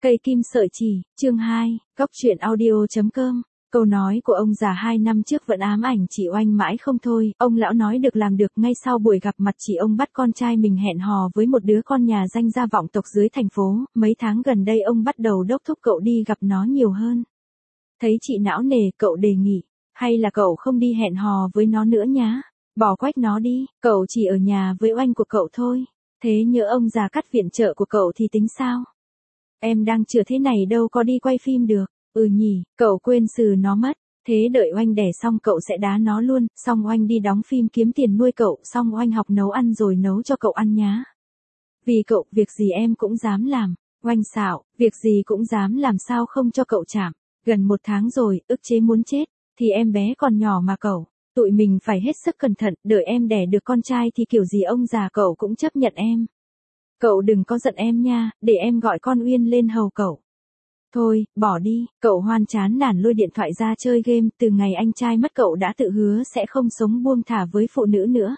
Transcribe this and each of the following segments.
Cây kim sợi chỉ, chương 2, góc truyện audio.com. Câu nói của ông già 2 năm trước vẫn ám ảnh chị Oanh mãi không thôi, ông lão nói được làm được. Ngay sau buổi gặp mặt chị ông bắt con trai mình hẹn hò với một đứa con nhà danh gia vọng tộc dưới thành phố, mấy tháng gần đây ông bắt đầu đốc thúc cậu đi gặp nó nhiều hơn. Thấy chị não nề, cậu đề nghị, hay là cậu không đi hẹn hò với nó nữa nhá, bỏ quách nó đi, cậu chỉ ở nhà với Oanh của cậu thôi. Thế nhỡ ông già cắt viện trợ của cậu thì tính sao? Em đang chữa thế này đâu có đi quay phim được. Ừ nhỉ, cậu quên xử nó mất. Thế đợi Oanh đẻ xong cậu sẽ đá nó luôn, xong Oanh đi đóng phim kiếm tiền nuôi cậu, xong Oanh học nấu ăn rồi nấu cho cậu ăn nhá. Vì cậu, việc gì em cũng dám làm. Oanh xạo, việc gì cũng dám làm, sao không cho cậu chạm. Gần 1 tháng rồi, ức chế muốn chết. Thì em bé còn nhỏ mà cậu. Tụi mình phải hết sức cẩn thận, đợi em đẻ được con trai thì kiểu gì ông già cậu cũng chấp nhận em. Cậu đừng có giận em nha, để em gọi con Uyên lên hầu cậu. Thôi, bỏ đi, cậu Hoan chán nản lôi điện thoại ra chơi game. Từ ngày anh trai mất cậu đã tự hứa sẽ không sống buông thả với phụ nữ nữa.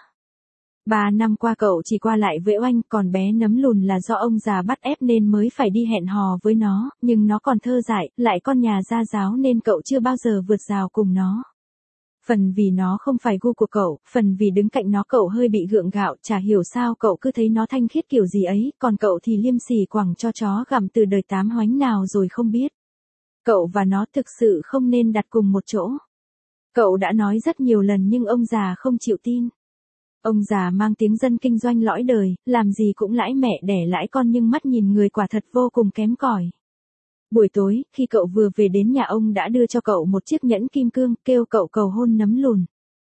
3 năm qua cậu chỉ qua lại với Oanh, còn bé nấm lùn là do ông già bắt ép nên mới phải đi hẹn hò với nó, nhưng nó còn thơ dại, lại con nhà gia giáo nên cậu chưa bao giờ vượt rào cùng nó. Phần vì nó không phải gu của cậu, phần vì đứng cạnh nó cậu hơi bị gượng gạo, chả hiểu sao cậu cứ thấy nó thanh khiết kiểu gì ấy, còn cậu thì liêm sỉ quẳng cho chó gặm từ đời 8 hoánh nào rồi không biết. Cậu và nó thực sự không nên đặt cùng một chỗ. Cậu đã nói rất nhiều lần nhưng ông già không chịu tin. Ông già mang tiếng dân kinh doanh lõi đời, làm gì cũng lãi mẹ đẻ lãi con nhưng mắt nhìn người quả thật vô cùng kém cỏi. Buổi tối, khi cậu vừa về đến nhà ông đã đưa cho cậu một chiếc nhẫn kim cương, kêu cậu cầu hôn nấm lùn.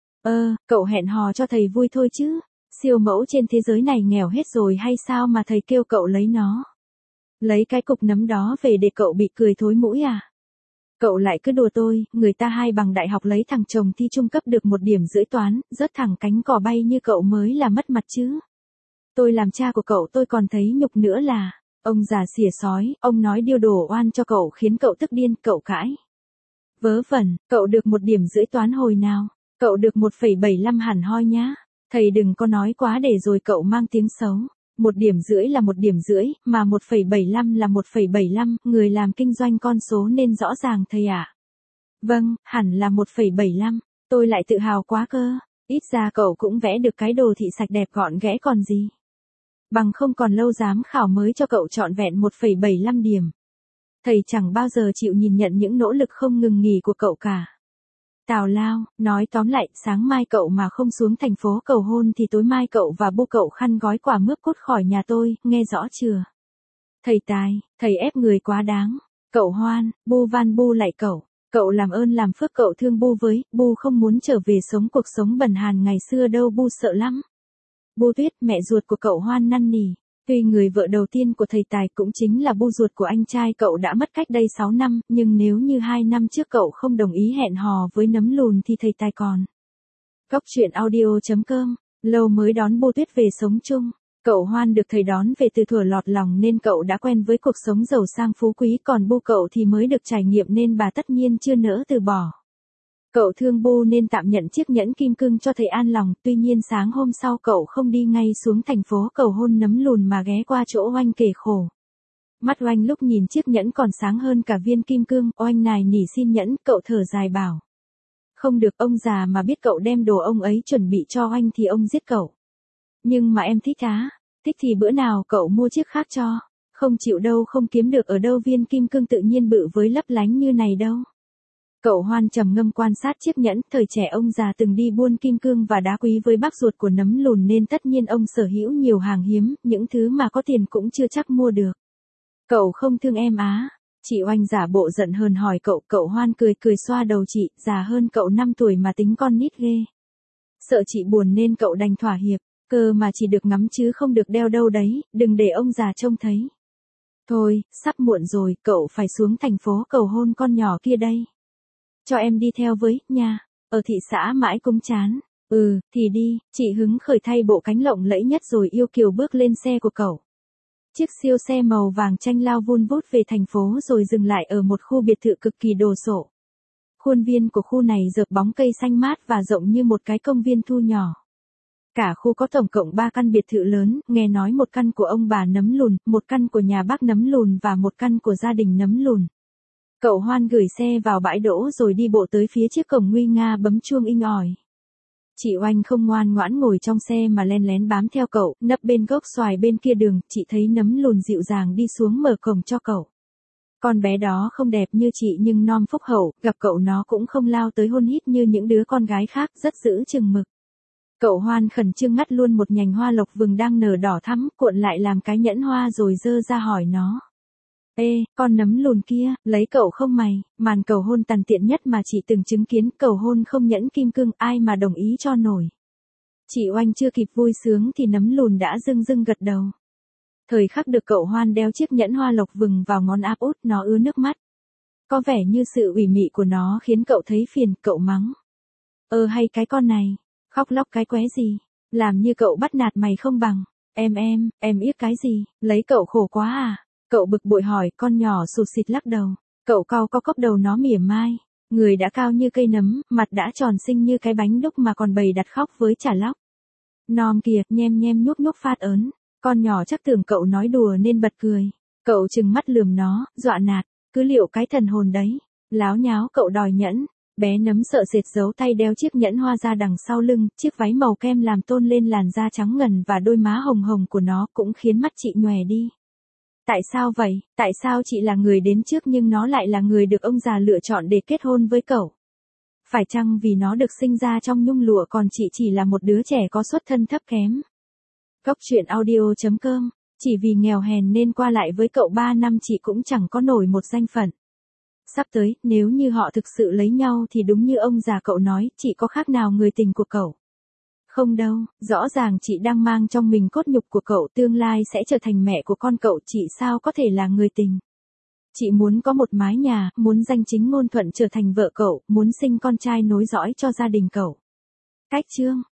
Cậu hẹn hò cho thầy vui thôi chứ, siêu mẫu trên thế giới này nghèo hết rồi hay sao mà thầy kêu cậu lấy nó. Lấy cái cục nấm đó về để cậu bị cười thối mũi à? Cậu lại cứ đùa tôi, người ta 2 bằng đại học lấy thằng chồng thi trung cấp được 1,5 điểm toán, rớt thẳng cánh cò bay như cậu mới là mất mặt chứ. Tôi làm cha của cậu tôi còn thấy nhục nữa là. Ông già xỉa sói, ông nói điêu đổ oan cho cậu khiến cậu tức điên, cậu cãi. Vớ vẩn, cậu được 1,5 điểm toán hồi nào? Cậu được 1,75 hẳn hoi nhá. Thầy đừng có nói quá để rồi cậu mang tiếng xấu. 1,5 điểm là 1,5 điểm, mà 1,75 là 1,75, người làm kinh doanh con số nên rõ ràng thầy ạ. Vâng, hẳn là 1,75, tôi lại tự hào quá cơ. Ít ra cậu cũng vẽ được cái đồ thị sạch đẹp gọn ghẽ còn gì. Bằng không còn lâu giám khảo mới cho cậu trọn vẹn 1,75 điểm. Thầy chẳng bao giờ chịu nhìn nhận những nỗ lực không ngừng nghỉ của cậu cả. Tào lao, nói tóm lại, sáng mai cậu mà không xuống thành phố cầu hôn thì tối mai cậu và bu cậu khăn gói quả mướp cút khỏi nhà tôi, nghe rõ chưa? Thầy tài, thầy ép người quá đáng. Cậu Hoan, bu van bu lại cậu. Cậu làm ơn làm phước cậu thương bu với, bu không muốn trở về sống cuộc sống bần hàn ngày xưa đâu, bu sợ lắm. Bu Tuyết, mẹ ruột của cậu Hoan năn nỉ. Tuy người vợ đầu tiên của thầy Tài cũng chính là bu ruột của anh trai cậu đã mất cách đây 6 năm, nhưng nếu như 2 năm trước cậu không đồng ý hẹn hò với nấm lùn thì thầy Tài còn. Góc truyện audio.com, lâu mới đón Bu Tuyết về sống chung. Cậu Hoan được thầy đón về từ thuở lọt lòng nên cậu đã quen với cuộc sống giàu sang phú quý, còn bu cậu thì mới được trải nghiệm nên bà tất nhiên chưa nỡ từ bỏ. Cậu thương bu nên tạm nhận chiếc nhẫn kim cương cho thầy an lòng, tuy nhiên sáng hôm sau cậu không đi ngay xuống thành phố cầu hôn nấm lùn mà ghé qua chỗ Oanh kể khổ. Mắt Oanh lúc nhìn chiếc nhẫn còn sáng hơn cả viên kim cương, Oanh nài nỉ xin nhẫn, cậu thở dài bảo. Không được, ông già mà biết cậu đem đồ ông ấy chuẩn bị cho Oanh thì ông giết cậu. Nhưng mà em thích á, thích thì bữa nào cậu mua chiếc khác cho, không chịu đâu, không kiếm được ở đâu viên kim cương tự nhiên bự với lấp lánh như này đâu. Cậu Hoan trầm ngâm quan sát chiếc nhẫn, thời trẻ ông già từng đi buôn kim cương và đá quý với bác ruột của nấm lùn nên tất nhiên ông sở hữu nhiều hàng hiếm, những thứ mà có tiền cũng chưa chắc mua được. Cậu không thương em á? Chị Oanh giả bộ giận hờn hỏi cậu, cậu Hoan cười cười xoa đầu chị, già hơn cậu 5 tuổi mà tính con nít ghê. Sợ chị buồn nên cậu đành thỏa hiệp, cơ mà chỉ được ngắm chứ không được đeo đâu đấy, đừng để ông già trông thấy. Thôi, sắp muộn rồi, cậu phải xuống thành phố cầu hôn con nhỏ kia đây. Cho em đi theo với, nha, ở thị xã mãi cũng chán. Ừ, thì đi, chị hứng khởi thay bộ cánh lộng lẫy nhất rồi yêu kiều bước lên xe của cậu. Chiếc siêu xe màu vàng chanh lao vun vút về thành phố rồi dừng lại ở một khu biệt thự cực kỳ đồ sộ. Khuôn viên của khu này rợp bóng cây xanh mát và rộng như một cái công viên thu nhỏ. Cả khu có tổng cộng 3 căn biệt thự lớn, nghe nói một căn của ông bà Nấm Lùn, một căn của nhà bác Nấm Lùn và một căn của gia đình Nấm Lùn. Cậu Hoan gửi xe vào bãi đỗ rồi đi bộ tới phía trước cổng nguy nga bấm chuông inh ỏi. Chị Oanh không ngoan ngoãn ngồi trong xe mà len lén bám theo cậu, nấp bên gốc xoài bên kia đường, chị thấy Nấm Lùn dịu dàng đi xuống mở cổng cho cậu. Con bé đó không đẹp như chị nhưng non phúc hậu, gặp cậu nó cũng không lao tới hôn hít như những đứa con gái khác, rất giữ chừng mực. Cậu Hoan khẩn trương ngắt luôn một nhành hoa lộc vừng đang nở đỏ thắm, cuộn lại làm cái nhẫn hoa rồi giơ ra hỏi nó. Ê, con Nấm Lùn kia, lấy cậu không mày, màn cầu hôn tàn tiện nhất mà chị từng chứng kiến, cầu hôn không nhẫn kim cương, ai mà đồng ý cho nổi. Chị Oanh chưa kịp vui sướng thì Nấm Lùn đã rưng rưng gật đầu. Thời khắc được cậu Hoan đeo chiếc nhẫn hoa lộc vừng vào ngón áp út, nó ứa nước mắt. Có vẻ như sự ủy mị của nó khiến cậu thấy phiền, cậu mắng. Hay cái con này, khóc lóc cái qué gì, làm như cậu bắt nạt mày không bằng. Em yếc cái gì, lấy cậu khổ quá à? Cậu bực bội hỏi, con nhỏ sụt sịt lắc đầu. Cậu cau có cốc đầu nó mỉa mai. Người đã cao như cây nấm, mặt đã tròn xinh như cái bánh đúc mà còn bày đặt khóc với chả lóc. Nom kìa, nhem nhem nhuốc nhuốc phát ớn. Con nhỏ chắc tưởng cậu nói đùa nên bật cười. Cậu trừng mắt lườm nó, dọa nạt. Cứ liệu cái thần hồn đấy. Láo nháo cậu đòi nhẫn. Bé Nấm sợ sệt giấu tay đeo chiếc nhẫn hoa ra đằng sau lưng, chiếc váy màu kem làm tôn lên làn da trắng ngần và đôi má hồng hồng của nó cũng khiến mắt chị nhòe đi. Tại sao vậy? Tại sao chị là người đến trước nhưng nó lại là người được ông già lựa chọn để kết hôn với cậu? Phải chăng vì nó được sinh ra trong nhung lụa còn chị chỉ là một đứa trẻ có xuất thân thấp kém? Góc truyện audio.com. Chỉ vì nghèo hèn nên qua lại với cậu 3 năm chị cũng chẳng có nổi một danh phận. Sắp tới, nếu như họ thực sự lấy nhau thì đúng như ông già cậu nói, chị có khác nào người tình của cậu? Không đâu, rõ ràng chị đang mang trong mình cốt nhục của cậu, tương lai sẽ trở thành mẹ của con cậu, chị sao có thể là người tình? Chị muốn có một mái nhà, muốn danh chính ngôn thuận trở thành vợ cậu, muốn sinh con trai nối dõi cho gia đình cậu. Cách chương